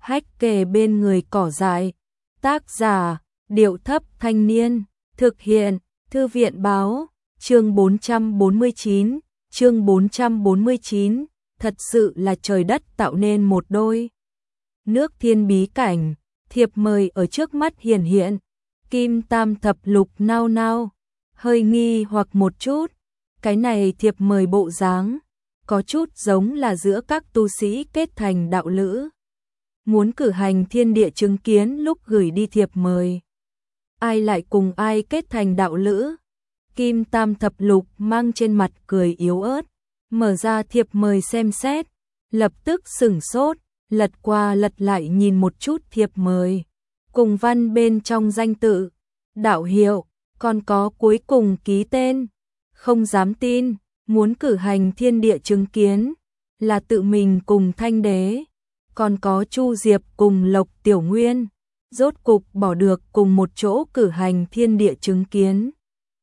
hách kề bên người cỏ dại. Tác giả, Điệu Thấp Thanh Niên, thực hiện, Thư viện Báo, chương 449, thật sự là trời đất tạo nên một đôi. Nước thiên bí cảnh, thiệp mời ở trước mắt hiển hiện, kim tam thập lục nao nao, hơi nghi hoặc một chút, cái này thiệp mời bộ dáng, có chút giống là giữa các tu sĩ kết thành đạo lữ. Muốn cử hành thiên địa chứng kiến lúc gửi đi thiệp mời. Ai lại cùng ai kết thành đạo lữ? Kim tam thập lục mang trên mặt cười yếu ớt, mở ra thiệp mời xem xét, lập tức sửng sốt, lật qua lật lại nhìn một chút thiệp mời. Cùng văn bên trong danh tự, đạo hiệu, còn có cuối cùng ký tên. Không dám tin, muốn cử hành thiên địa chứng kiến, là tự mình cùng Thanh Đế, còn có Chu Diệp cùng Lộc Tiểu Nguyên, rốt cục bỏ được cùng một chỗ cử hành thiên địa chứng kiến.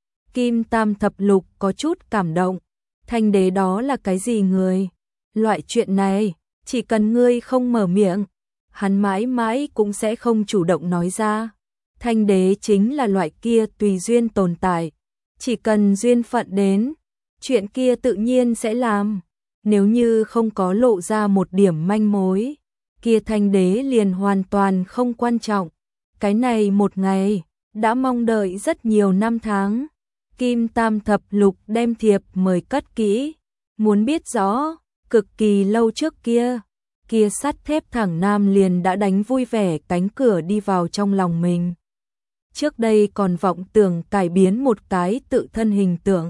Kim tam thập lục có chút cảm động, Thanh Đế đó là cái gì người? Loại chuyện này, chỉ cần ngươi không mở miệng, hắn mãi mãi cũng sẽ không chủ động nói ra. Thanh Đế chính là loại kia tùy duyên tồn tại, chỉ cần duyên phận đến, chuyện kia tự nhiên sẽ làm. Nếu như không có lộ ra một điểm manh mối, kia Thanh Đế liền hoàn toàn không quan trọng. Cái này một ngày, đã mong đợi rất nhiều năm tháng. Kim tam thập lục đem thiệp mời cất kỹ, muốn biết rõ, cực kỳ lâu trước kia, kia sắt thép thẳng nam liền đã đánh vui vẻ cánh cửa đi vào trong lòng mình. Trước đây còn vọng tưởng cải biến một cái tự thân hình tượng.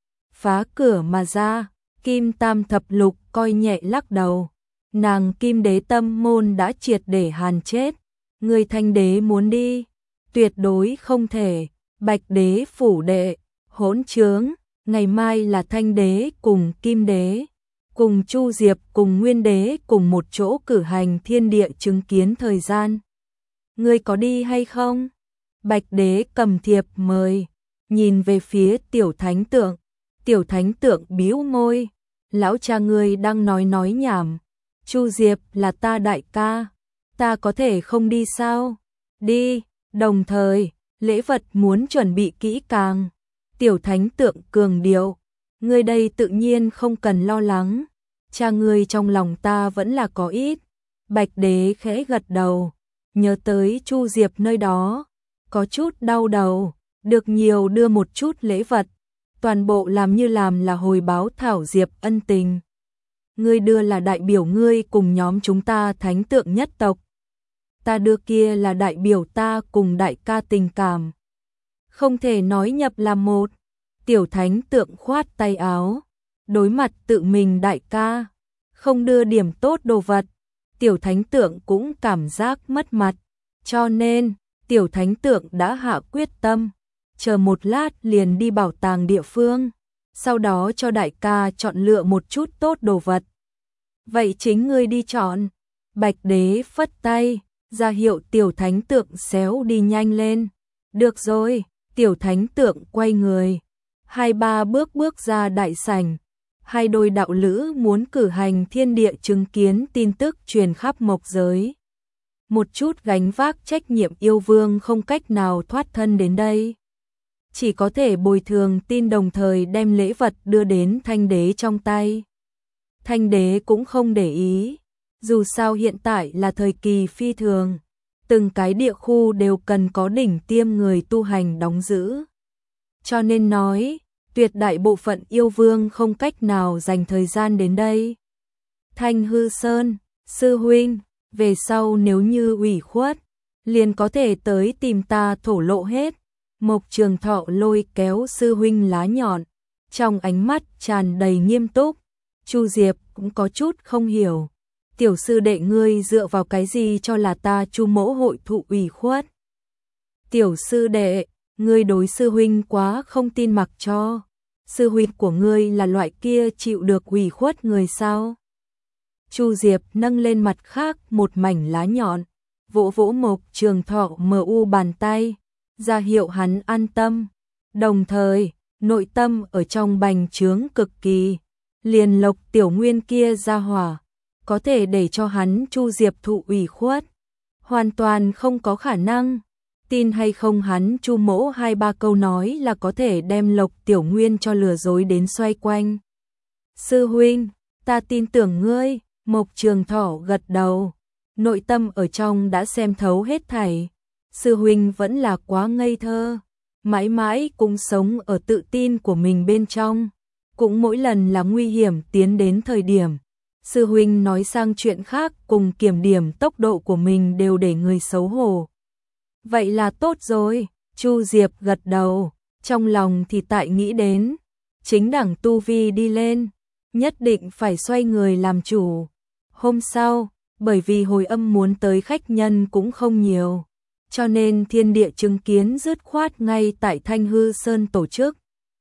Phá cửa mà ra, Kim tam thập lục coi nhẹ lắc đầu. Nàng Kim Đế tâm môn đã triệt để hàn chết. Người Thanh Đế muốn đi, tuyệt đối không thể. Bạch Đế phủ đệ, hỗn trướng, ngày mai là Thanh Đế cùng Kim Đế, cùng Chu Diệp cùng Nguyên Đế cùng một chỗ cử hành thiên địa chứng kiến thời gian. Ngươi có đi hay không? Bạch Đế cầm thiệp mời, nhìn về phía Tiểu Thánh Tượng. Tiểu Thánh Tượng bĩu môi, lão cha ngươi đang nói nhảm. Chu Diệp là ta đại ca, ta có thể không đi sao? Đi, đồng thời, lễ vật muốn chuẩn bị kỹ càng. Tiểu Thánh Tượng cường điệu, ngươi đây tự nhiên không cần lo lắng, cha ngươi trong lòng ta vẫn là có ít. Bạch Đế khẽ gật đầu, nhớ tới Chu Diệp nơi đó, có chút đau đầu, được nhiều đưa một chút lễ vật, toàn bộ làm như làm là hồi báo Thảo Diệp ân tình. Ngươi đưa là đại biểu ngươi cùng nhóm chúng ta Thánh Tượng nhất tộc, ta đưa kia là đại biểu ta cùng đại ca tình cảm. Không thể nói nhập làm một. Tiểu Thánh Tượng khoát tay áo, đối mặt tự mình đại ca, không đưa điểm tốt đồ vật, Tiểu Thánh Tượng cũng cảm giác mất mặt, cho nên Tiểu Thánh Tượng đã hạ quyết tâm, chờ một lát liền đi bảo tàng địa phương, sau đó cho đại ca chọn lựa một chút tốt đồ vật. Vậy chính ngươi đi chọn. Bạch Đế phất tay, ra hiệu Tiểu Thánh Tượng xéo đi nhanh lên. Được rồi, Tiểu Thánh Tượng quay người, 2-3 bước ra đại sảnh. Hai đôi đạo lữ muốn cử hành thiên địa chứng kiến tin tức truyền khắp mộc giới. Một chút gánh vác trách nhiệm yêu vương không cách nào thoát thân đến đây, chỉ có thể bồi thường tin đồng thời đem lễ vật đưa đến Thanh Đế trong tay. Thanh Đế cũng không để ý, dù sao hiện tại là thời kỳ phi thường, từng cái địa khu đều cần có đỉnh tiêm người tu hành đóng giữ. Cho nên nói, tuyệt đại bộ phận yêu vương không cách nào dành thời gian đến đây. Thanh Hư Sơn, sư huynh, về sau nếu như ủy khuất, liền có thể tới tìm ta thổ lộ hết. Mộc Trường Thọ lôi kéo sư huynh lá nhọn, trong ánh mắt tràn đầy nghiêm túc. Chu Diệp cũng có chút không hiểu, tiểu sư đệ ngươi dựa vào cái gì cho là ta Chu mỗ hội thụ ủy khuất? Tiểu sư đệ, ngươi đối sư huynh quá không tin mặc cho. Sư huynh của ngươi là loại kia chịu được ủy khuất người sao? Chu Diệp nâng lên mặt khác một mảnh lá nhọn, vỗ vỗ Mộc Trường Thọ mờ u bàn tay, ra hiệu hắn an tâm. Đồng thời, nội tâm ở trong bành trướng cực kỳ, liền Lộc Tiểu Nguyên kia ra hỏa, có thể để cho hắn Chu Diệp thụ ủy khuất, hoàn toàn không có khả năng. Tin hay không hắn Chu mỗ 2-3 câu nói là có thể đem Lộc Tiểu Nguyên cho lừa dối đến xoay quanh. Sư huynh, ta tin tưởng ngươi. Mộc Trường Thọ gật đầu, nội tâm ở trong đã xem thấu hết thảy. Sư huynh vẫn là quá ngây thơ, mãi mãi cũng sống ở tự tin của mình bên trong, cũng mỗi lần là nguy hiểm tiến đến thời điểm, sư huynh nói sang chuyện khác cùng kiểm điểm tốc độ của mình đều để người xấu hổ. Vậy là tốt rồi, Chu Diệp gật đầu, trong lòng thì tại nghĩ đến, chính đẳng tu vi đi lên, nhất định phải xoay người làm chủ. Hôm sau, bởi vì hồi âm muốn tới khách nhân cũng không nhiều, cho nên thiên địa chứng kiến dứt khoát ngay tại Thanh Hư Sơn tổ chức.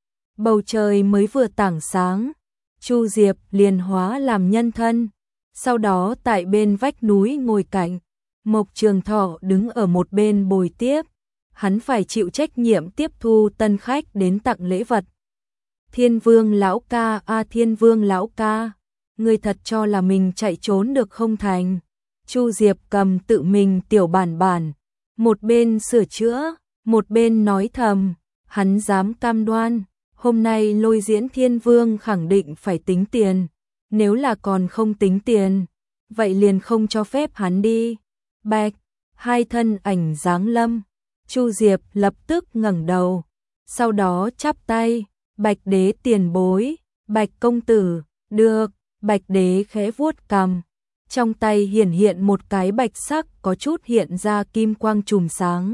Bầu trời mới vừa tảng sáng, Chu Diệp liền hóa làm nhân thân, sau đó tại bên vách núi ngồi cạnh, Mộc Trường Thọ đứng ở một bên bồi tiếp, hắn phải chịu trách nhiệm tiếp thu tân khách đến tặng lễ vật. Thiên Vương lão ca, Thiên Vương lão ca, ngươi thật cho là mình chạy trốn được không thành? Chu Diệp cầm tự mình tiểu bản, một bên sửa chữa, một bên nói thầm, hắn dám cam đoan, hôm nay Lôi Diễn Thiên Vương khẳng định phải tính tiền, nếu là còn không tính tiền, vậy liền không cho phép hắn đi. Bạch, hai thân ảnh giáng lâm, Chu Diệp lập tức ngẩng đầu, sau đó chắp tay, Bạch đế tiền bối, Bạch công tử, được. Bạch đế khẽ vuốt cằm, trong tay hiện một cái bạch sắc có chút hiện ra kim quang chùm sáng.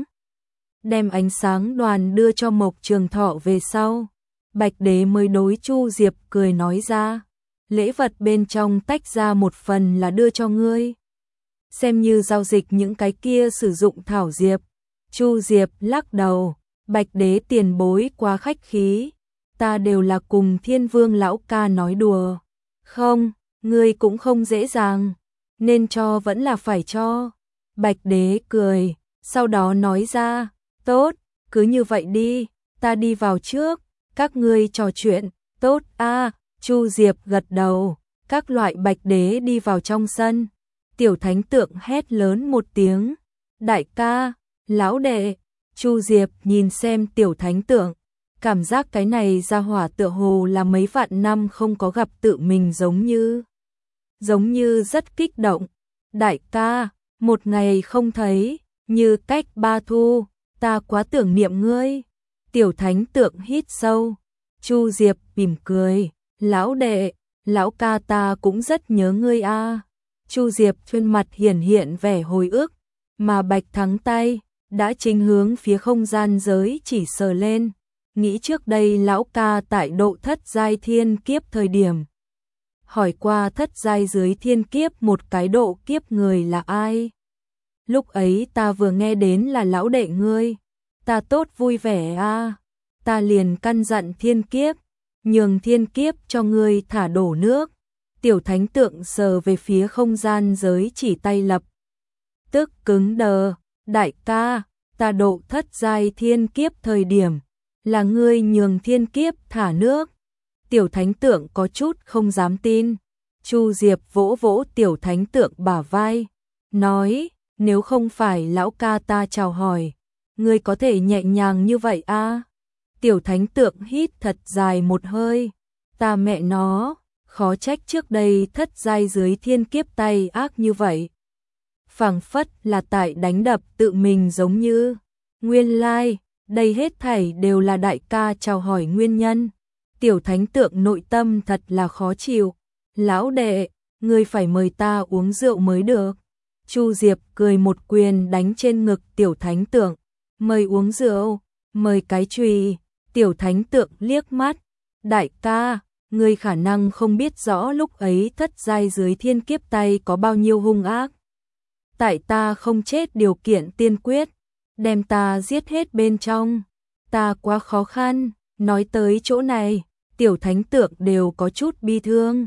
Đem ánh sáng đoàn đưa cho Mộc Trường Thọ về sau, Bạch đế mới đối Chu Diệp cười nói ra, lễ vật bên trong tách ra một phần là đưa cho ngươi. Xem như giao dịch những cái kia sử dụng thảo diệp. Chu Diệp lắc đầu, Bạch đế tiền bối quá khách khí, ta đều là cùng Thiên Vương lão ca nói đùa. Không, ngươi cũng không dễ dàng, nên cho vẫn là phải cho. Bạch đế cười, sau đó nói ra, tốt, cứ như vậy đi, ta đi vào trước, các ngươi trò chuyện, tốt a. Chu Diệp gật đầu, các loại Bạch đế đi vào trong sân, tiểu thánh tượng hét lớn một tiếng, đại ca, lão đệ. Chu Diệp nhìn xem tiểu thánh tượng, cảm giác cái này ra hỏa tựa hồ là mấy vạn năm không có gặp tự mình giống như rất kích động. Đại ca, một ngày không thấy, như cách 3 thu, ta quá tưởng niệm ngươi. Tiểu thánh tượng hít sâu, Chu Diệp mỉm cười, lão đệ, lão ca ta cũng rất nhớ ngươi a. Chu Diệp trên mặt hiện vẻ hồi ức, mà Bạch Thắng tay đã chính hướng phía không gian giới chỉ sờ lên. Nghĩ trước đây lão ca tại độ thất giai thiên kiếp thời điểm, hỏi qua thất giai dưới thiên kiếp một cái độ kiếp người là ai. Lúc ấy ta vừa nghe đến là lão đệ ngươi, ta tốt vui vẻ a, ta liền căn dặn thiên kiếp, nhường thiên kiếp cho ngươi thả đổ nước. Tiểu thánh tượng sờ về phía không gian giới chỉ tay lập tức cứng đờ, đại ca, ta độ thất giai thiên kiếp thời điểm là ngươi nhường thiên kiếp thả nước. Tiểu thánh tượng có chút không dám tin. Chu Diệp vỗ vỗ tiểu thánh tượng bả vai, nói, nếu không phải lão ca ta chào hỏi, ngươi có thể nhẹ nhàng như vậy a? Tiểu thánh tượng hít thật dài một hơi, ta mẹ nó, khó trách trước đây thất giai dưới thiên kiếp tay ác như vậy. Phảng phất là tại đánh đập tự mình giống như, nguyên lai, đây hết thảy đều là đại ca chào hỏi nguyên nhân. Tiểu thánh tượng nội tâm thật là khó chịu. Lão đệ, ngươi phải mời ta uống rượu mới được. Chu Diệp cười một quyền đánh trên ngực tiểu thánh tượng. Mời uống rượu, mời cái chùy. Tiểu thánh tượng liếc mắt. Đại ca, ngươi khả năng không biết rõ lúc ấy thất giai dưới thiên kiếp tay có bao nhiêu hung ác. Tại ta không chết điều kiện tiên quyết, đem ta giết hết bên trong. Ta quá khó khăn, nói tới chỗ này, tiểu thánh tượng đều có chút bi thương.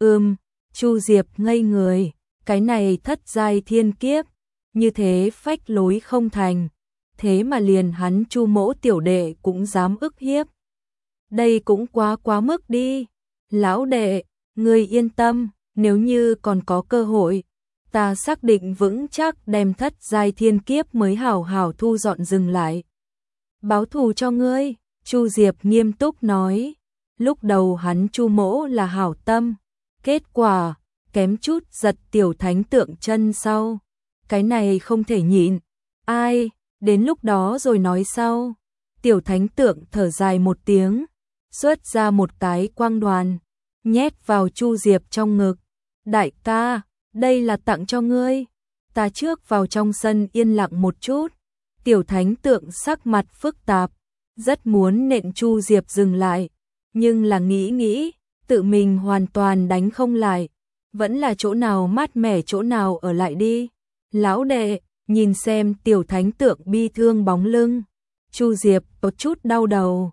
Chu Diệp ngây người, cái này thất giai thiên kiếp, như thế phách lối không thành, thế mà liền hắn Chu mỗ tiểu đệ cũng dám ức hiếp. Đây cũng quá mức đi. Lão đệ, ngươi yên tâm, nếu như còn có cơ hội, ta xác định vững chắc đem thất giai thiên kiếp mới hảo hảo thu dọn dừng lại. Báo thù cho ngươi, Chu Diệp nghiêm túc nói. Lúc đầu hắn Chu Mỗ là hảo tâm, kết quả kém chút giật tiểu thánh tượng chân sau. Cái này không thể nhịn. Ai, đến lúc đó rồi nói sau. Tiểu thánh tượng thở dài một tiếng, xuất ra một cái quang đoàn, nhét vào Chu Diệp trong ngực. Đại ca, đây là tặng cho ngươi. Ta trước vào trong sân yên lặng một chút. Tiểu thánh tượng sắc mặt phức tạp, rất muốn nện Chu Diệp dừng lại, nhưng là nghĩ, tự mình hoàn toàn đánh không lại, vẫn là chỗ nào mát mẻ chỗ nào ở lại đi. Lão đệ, nhìn xem tiểu thánh tượng bi thương bóng lưng, Chu Diệp có chút đau đầu.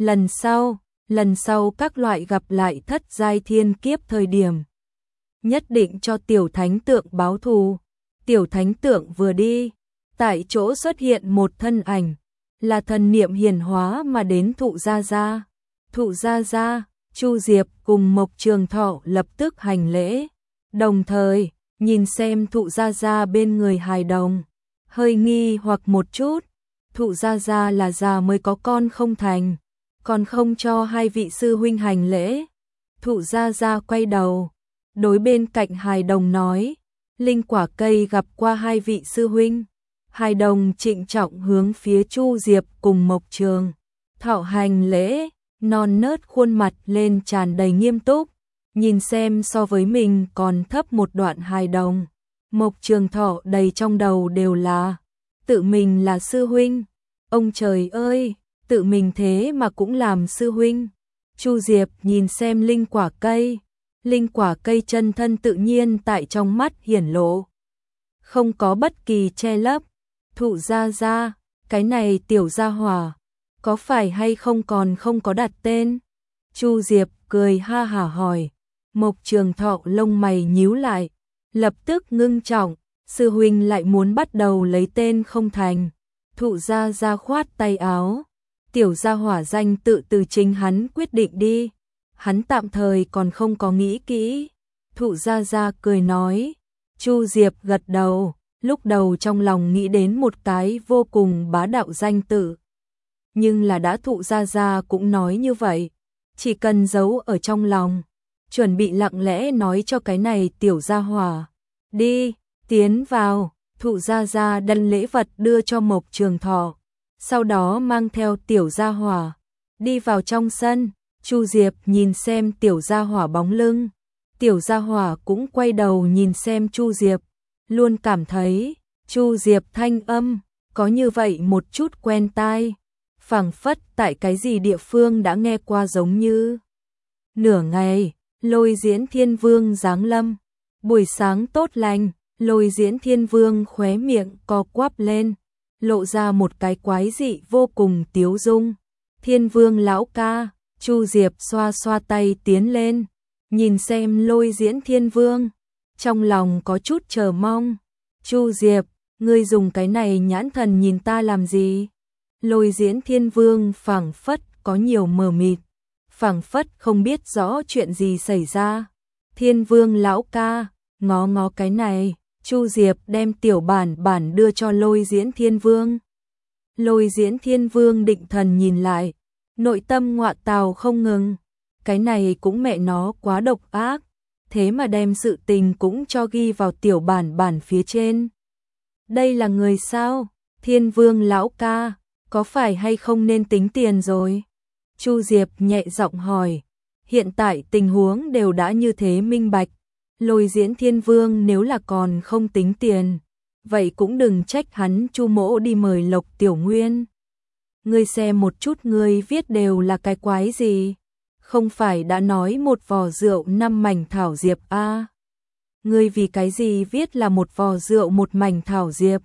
Lần sau các loại gặp lại thất giai thiên kiếp thời điểm, nhất định cho tiểu thánh tượng báo thù. Tiểu thánh tượng vừa đi, tại chỗ xuất hiện một thân ảnh, là thần niệm hiển hóa mà đến Thụ Gia Gia. Thụ Gia Gia, Chu Diệp cùng Mộc Trường Thọ lập tức hành lễ, đồng thời nhìn xem Thụ Gia Gia bên người hài đồng, hơi nghi hoặc một chút. Thụ Gia Gia là già mới có con không thành, còn không cho hai vị sư huynh hành lễ. Thụ Gia Gia quay đầu, đối bên cạnh hài đồng nói, linh quả cây gặp qua hai vị sư huynh. Hài đồng trịnh trọng hướng phía Chu Diệp cùng Mộc Trường Thọ hành lễ, non nớt khuôn mặt lên tràn đầy nghiêm túc, nhìn xem so với mình còn thấp một đoạn hài đồng. Mộc Trường Thọ đầy trong đầu đều là, tự mình là sư huynh. Ông trời ơi, tự mình thế mà cũng làm sư huynh. Chu Diệp nhìn xem linh quả cây chân thân tự nhiên tại trong mắt hiển lộ, không có bất kỳ che lấp. Thụ Gia Gia, cái này tiểu gia hỏa, có phải hay không còn không có đặt tên? Chu Diệp cười ha hả hỏi. Mộc Trường Thọ lông mày nhíu lại, lập tức ngưng trọng, sư huynh lại muốn bắt đầu lấy tên không thành. Thụ Gia Gia khoát tay áo, tiểu gia hỏa danh tự từ chính hắn quyết định đi, hắn tạm thời còn không có nghĩ kỹ. Thụ Gia Gia cười nói. Chu Diệp gật đầu, lúc đầu trong lòng nghĩ đến một cái vô cùng bá đạo danh tự, nhưng là đã Thụ Gia Gia cũng nói như vậy, chỉ cần giấu ở trong lòng, chuẩn bị lặng lẽ nói cho cái này tiểu gia hỏa. Đi, tiến vào. Thụ Gia Gia đặt lễ vật đưa cho Mộc Trường Thọ, sau đó mang theo tiểu gia hỏa đi vào trong sân. Chu Diệp nhìn xem tiểu gia hỏa bóng lưng, tiểu gia hỏa cũng quay đầu nhìn xem Chu Diệp, luôn cảm thấy Chu Diệp thanh âm có như vậy một chút quen tai, phảng phất tại cái gì địa phương đã nghe qua giống như. Nửa ngày, Lôi Diễn Thiên Vương giáng lâm. Buổi sáng tốt lành, Lôi Diễn Thiên Vương khóe miệng co quắp lên, lộ ra một cái quái dị vô cùng tiếu dung. Thiên Vương lão ca. Chu Diệp xoa xoa tay tiến lên, nhìn xem Lôi Diễn Thiên Vương, trong lòng có chút chờ mong. Chu Diệp, ngươi dùng cái này nhãn thần nhìn ta làm gì? Lôi Diễn Thiên Vương phảng phất có nhiều mờ mịt, phảng phất không biết rõ chuyện gì xảy ra. Thiên Vương lão ca, ngó cái này. Chu Diệp đem tiểu bản đưa cho Lôi Diễn Thiên Vương. Lôi Diễn Thiên Vương định thần nhìn lại, nội tâm ngọa tào không ngừng, cái này cũng mẹ nó quá độc ác, thế mà đem sự tình cũng cho ghi vào tiểu bản phía trên. Đây là người sao? Thiên Vương lão ca, có phải hay không nên tính tiền rồi? Chu Diệp nhẹ giọng hỏi. Hiện tại tình huống đều đã như thế minh bạch, Lôi Diễn Thiên Vương nếu là còn không tính tiền, vậy cũng đừng trách hắn Chu mỗ đi mời Lộc Tiểu Nguyên. Ngươi xem một chút ngươi viết đều là cái quái gì? Không phải đã nói một vò rượu 5 mảnh thảo diệp a? Ngươi vì cái gì viết là một vò rượu 1 mảnh thảo diệp?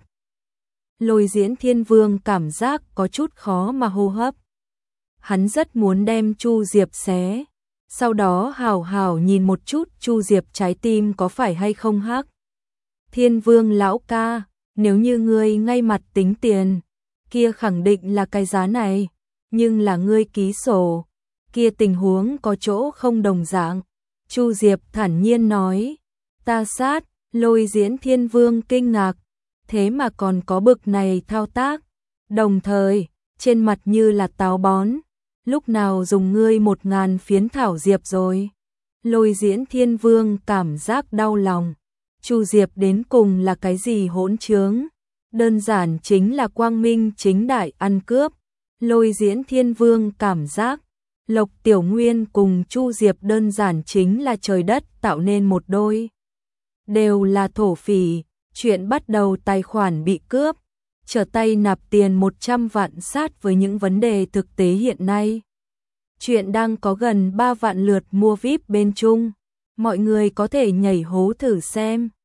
Lôi Diễn Thiên Vương cảm giác có chút khó mà hô hấp. Hắn rất muốn đem Chu Diệp xé, sau đó hảo hảo nhìn một chút Chu Diệp trái tim có phải hay không hắc. Thiên Vương lão ca, nếu như ngươi ngay mặt tính tiền, kia khẳng định là cái giá này, nhưng là ngươi ký sổ, kia tình huống có chỗ không đồng dạng. Chu Diệp thản nhiên nói, ta sát, Lôi Diễn Thiên Vương kinh ngạc, thế mà còn có bực này thao tác, đồng thời, trên mặt như là táo bón, lúc nào dùng ngươi 1000 phiến thảo diệp rồi. Lôi Diễn Thiên Vương cảm giác đau lòng, Chu Diệp đến cùng là cái gì hỗn trướng, đơn giản chính là quang minh chính đại ăn cướp. Lôi Diễn Thiên Vương cảm giác, Lộc Tiểu Nguyên cùng Chu Diệp đơn giản chính là trời đất tạo nên một đôi. Đều là thổ phỉ, chuyện bắt đầu tài khoản bị cướp, trở tay nạp tiền 100 vạn sát với những vấn đề thực tế hiện nay. Chuyện đang có gần 3 vạn lượt mua VIP bên Trung, mọi người có thể nhảy hố thử xem.